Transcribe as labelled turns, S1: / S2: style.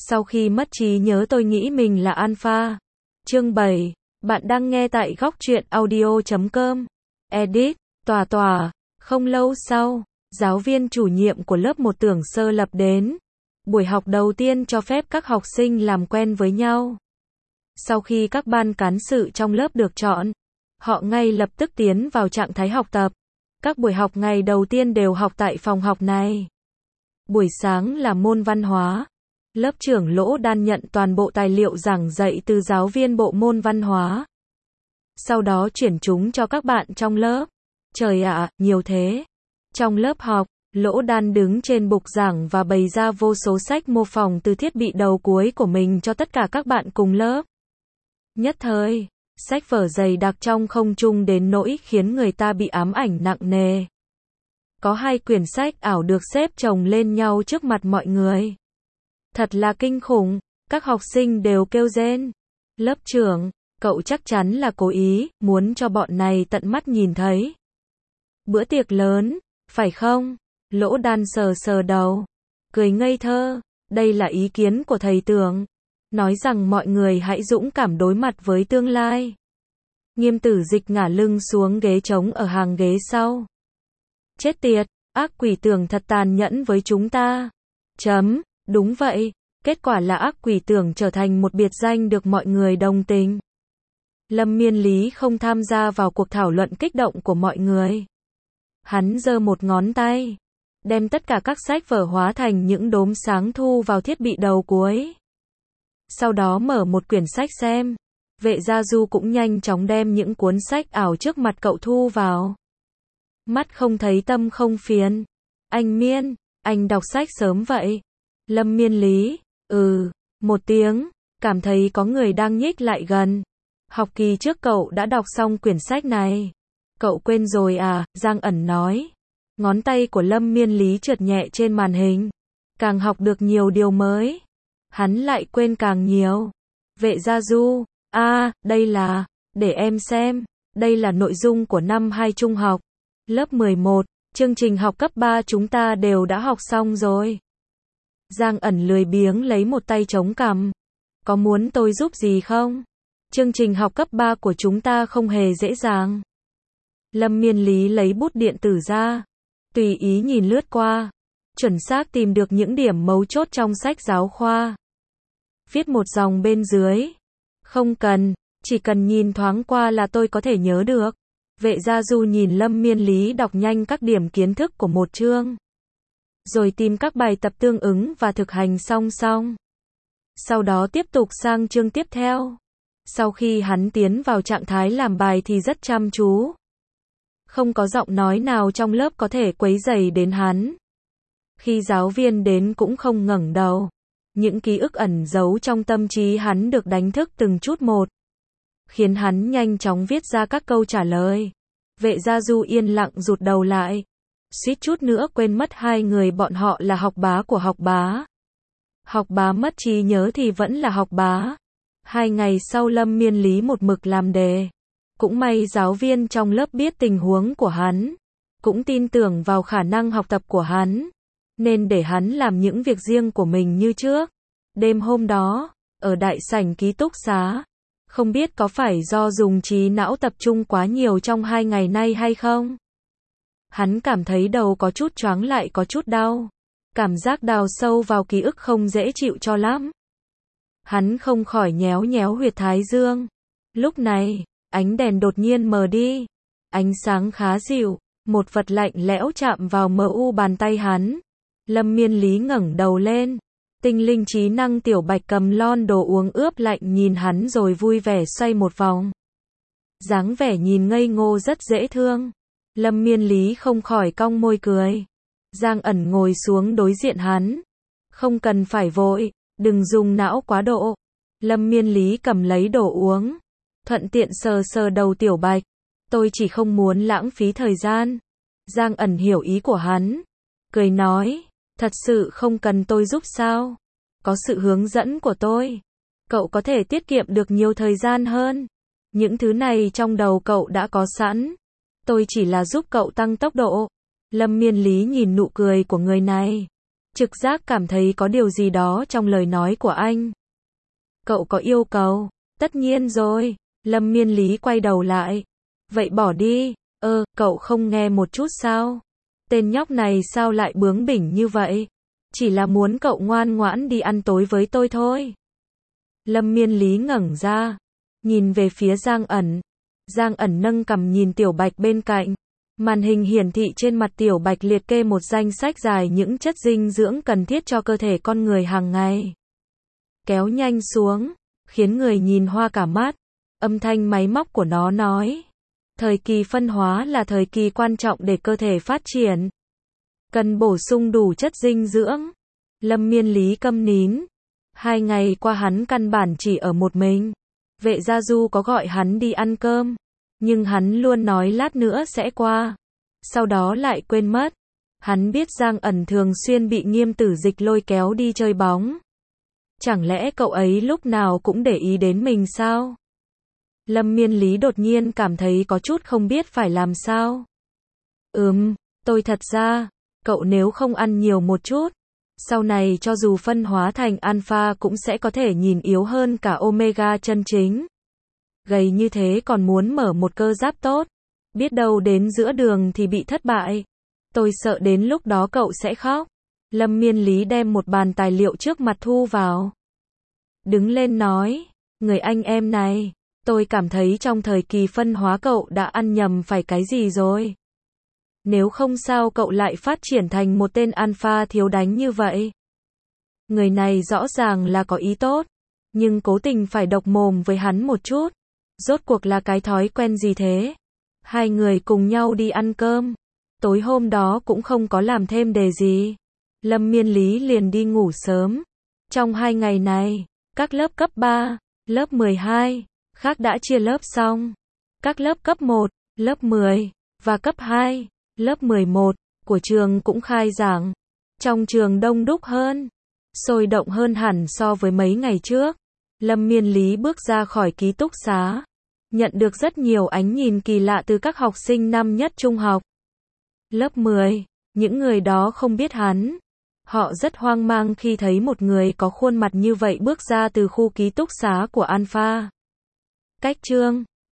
S1: Sau khi mất trí nhớ tôi nghĩ mình là alpha. Chương 7. Bạn đang nghe tại góc truyện audio.com. Edit. Tòa. Không lâu sau, giáo viên chủ nhiệm của lớp 1 Tưởng Sơ Lập đến. Buổi học đầu tiên cho phép các học sinh làm quen với nhau. Sau khi các ban cán sự trong lớp được chọn, họ ngay lập tức tiến vào trạng thái học tập. Các buổi học ngày đầu tiên đều học tại phòng học này. Buổi sáng là môn văn hóa. Lớp trưởng Lỗ Đan nhận toàn bộ tài liệu giảng dạy từ giáo viên bộ môn văn hóa. Sau đó chuyển chúng cho các bạn trong lớp. Trời ạ, nhiều thế. Trong lớp học, Lỗ Đan đứng trên bục giảng và bày ra vô số sách mô phỏng từ thiết bị đầu cuối của mình cho tất cả các bạn cùng lớp. Nhất thời, sách vở dày đặc trong không trung đến nỗi khiến người ta bị ám ảnh nặng nề. Có 2 quyển sách ảo được xếp chồng lên nhau trước mặt mọi người. Thật là kinh khủng, các học sinh đều kêu rên. Lớp trưởng, cậu chắc chắn là cố ý, muốn cho bọn này tận mắt nhìn thấy. Bữa tiệc lớn, phải không? Lỗ Đan sờ đầu, cười ngây thơ, đây là ý kiến của thầy Tưởng. Nói rằng mọi người hãy dũng cảm đối mặt với tương lai. Nghiêm Tử Dịch ngả lưng xuống ghế trống ở hàng ghế sau. Chết tiệt, ác quỷ Tưởng thật tàn nhẫn với chúng ta. Đúng vậy, kết quả là ác quỷ Tưởng trở thành một biệt danh được mọi người đồng tình. Lâm Miên Lý không tham gia vào cuộc thảo luận kích động của mọi người. Hắn giơ một ngón tay, đem tất cả các sách vở hóa thành những đốm sáng thu vào thiết bị đầu cuối. Sau đó mở một quyển sách xem. Vệ Gia Du cũng nhanh chóng đem những cuốn sách ảo trước mặt cậu thu vào. Mắt không thấy tâm không phiền. Anh Miên, anh đọc sách sớm vậy. Lâm Miên Lý, một tiếng, cảm thấy có người đang nhích lại gần. Học kỳ trước cậu đã đọc xong quyển sách này. Cậu quên rồi à, Giang Ẩn nói. Ngón tay của Lâm Miên Lý trượt nhẹ trên màn hình. Càng học được nhiều điều mới, hắn lại quên càng nhiều. Vệ Gia Du, đây là, để em xem, đây là nội dung của năm 2 trung học. Lớp 11, chương trình học cấp 3 chúng ta đều đã học xong rồi. Giang Ẩn lười biếng lấy một tay chống cằm. Có muốn tôi giúp gì không? Chương trình học cấp 3 của chúng ta không hề dễ dàng. Lâm Miên Lý lấy bút điện tử ra, tùy ý nhìn lướt qua, chuẩn xác tìm được những điểm mấu chốt trong sách giáo khoa. Viết một dòng bên dưới. Không cần, chỉ cần nhìn thoáng qua là tôi có thể nhớ được. Vệ Gia Du nhìn Lâm Miên Lý đọc nhanh các điểm kiến thức của một chương, rồi tìm các bài tập tương ứng và thực hành song song. Sau đó tiếp tục sang chương tiếp theo. Sau khi hắn tiến vào trạng thái làm bài thì rất chăm chú. Không có giọng nói nào trong lớp có thể quấy rầy đến hắn. Khi giáo viên đến cũng không ngẩng đầu. Những ký ức ẩn giấu trong tâm trí hắn được đánh thức từng chút một, khiến hắn nhanh chóng viết ra các câu trả lời. Vệ Gia Du yên lặng rụt đầu lại, suýt chút nữa quên mất 2 người bọn họ là học bá của học bá. Học bá mất trí nhớ thì vẫn là học bá. 2 ngày sau Lâm Miên Lý một mực làm đề. Cũng may giáo viên trong lớp biết tình huống của hắn, cũng tin tưởng vào khả năng học tập của hắn, nên để hắn làm những việc riêng của mình như trước. Đêm hôm đó, ở đại sảnh ký túc xá, không biết có phải do dùng trí não tập trung quá nhiều trong 2 ngày nay hay không? Hắn cảm thấy đầu có chút choáng lại có chút đau. Cảm giác đào sâu vào ký ức không dễ chịu cho lắm. Hắn không khỏi nhéo nhéo huyệt thái dương. Lúc này, ánh đèn đột nhiên mờ đi. Ánh sáng khá dịu, một vật lạnh lẽo chạm vào mu bàn tay hắn. Lâm Miên Lý ngẩng đầu lên. Tinh linh trí năng tiểu bạch cầm lon đồ uống ướp lạnh nhìn hắn rồi vui vẻ xoay một vòng. Dáng vẻ nhìn ngây ngô rất dễ thương. Lâm Miên Lý không khỏi cong môi cười. Giang Ẩn ngồi xuống đối diện hắn. Không cần phải vội, đừng dùng não quá độ. Lâm Miên Lý cầm lấy đồ uống, thuận tiện sờ đầu tiểu bạch. Tôi chỉ không muốn lãng phí thời gian. Giang Ẩn hiểu ý của hắn, cười nói, thật sự không cần tôi giúp sao? Có sự hướng dẫn của tôi, cậu có thể tiết kiệm được nhiều thời gian hơn. Những thứ này trong đầu cậu đã có sẵn. Tôi chỉ là giúp cậu tăng tốc độ. Lâm Miên Lý nhìn nụ cười của người này, trực giác cảm thấy có điều gì đó trong lời nói của anh. Cậu có yêu cầu? Tất nhiên rồi. Lâm Miên Lý quay đầu lại. Vậy bỏ đi. Cậu không nghe một chút sao? Tên nhóc này sao lại bướng bỉnh như vậy? Chỉ là muốn cậu ngoan ngoãn đi ăn tối với tôi thôi. Lâm Miên Lý ngẩng ra, nhìn về phía Giang Ẩn. Giang Ẩn nâng cằm nhìn Tiểu Bạch bên cạnh. Màn hình hiển thị trên mặt Tiểu Bạch liệt kê một danh sách dài những chất dinh dưỡng cần thiết cho cơ thể con người hàng ngày. Kéo nhanh xuống, khiến người nhìn hoa cả mắt. Âm thanh máy móc của nó nói. Thời kỳ phân hóa là thời kỳ quan trọng để cơ thể phát triển. Cần bổ sung đủ chất dinh dưỡng. Lâm Miên Lý câm nín. 2 ngày qua hắn căn bản chỉ ở một mình. Vệ Gia Du có gọi hắn đi ăn cơm, nhưng hắn luôn nói lát nữa sẽ qua. Sau đó lại quên mất. Hắn biết Giang Ẩn thường xuyên bị Nghiêm Tử Dịch lôi kéo đi chơi bóng. Chẳng lẽ cậu ấy lúc nào cũng để ý đến mình sao? Lâm Miên Lý đột nhiên cảm thấy có chút không biết phải làm sao. Tôi thật ra, cậu nếu không ăn nhiều một chút, sau này cho dù phân hóa thành alpha cũng sẽ có thể nhìn yếu hơn cả omega chân chính. Gầy như thế còn muốn mở một cơ giáp tốt, biết đâu đến giữa đường thì bị thất bại. Tôi sợ đến lúc đó cậu sẽ khóc. Lâm Miên Lý đem một bàn tài liệu trước mặt thu vào. Đứng lên nói, người anh em này, tôi cảm thấy trong thời kỳ phân hóa cậu đã ăn nhầm phải cái gì rồi. Nếu không sao cậu lại phát triển thành một tên alpha thiếu đánh như vậy. Người này rõ ràng là có ý tốt, nhưng cố tình phải độc mồm với hắn một chút. Rốt cuộc là cái thói quen gì thế? Hai người cùng nhau đi ăn cơm. Tối hôm đó cũng không có làm thêm đề gì. Lâm Miên Lý liền đi ngủ sớm. Trong 2 ngày này, các lớp cấp 3, lớp 12, khác đã chia lớp xong. Các lớp cấp 1, lớp 10, và cấp 2, lớp 11, của trường cũng khai giảng. Trong trường đông đúc hơn, sôi động hơn hẳn so với mấy ngày trước. Lâm Miên Lý bước ra khỏi ký túc xá, nhận được rất nhiều ánh nhìn kỳ lạ từ các học sinh năm nhất trung học. Lớp 10, những người đó không biết hắn. Họ rất hoang mang khi thấy một người có khuôn mặt như vậy bước ra từ khu ký túc xá của Alpha. Cách chương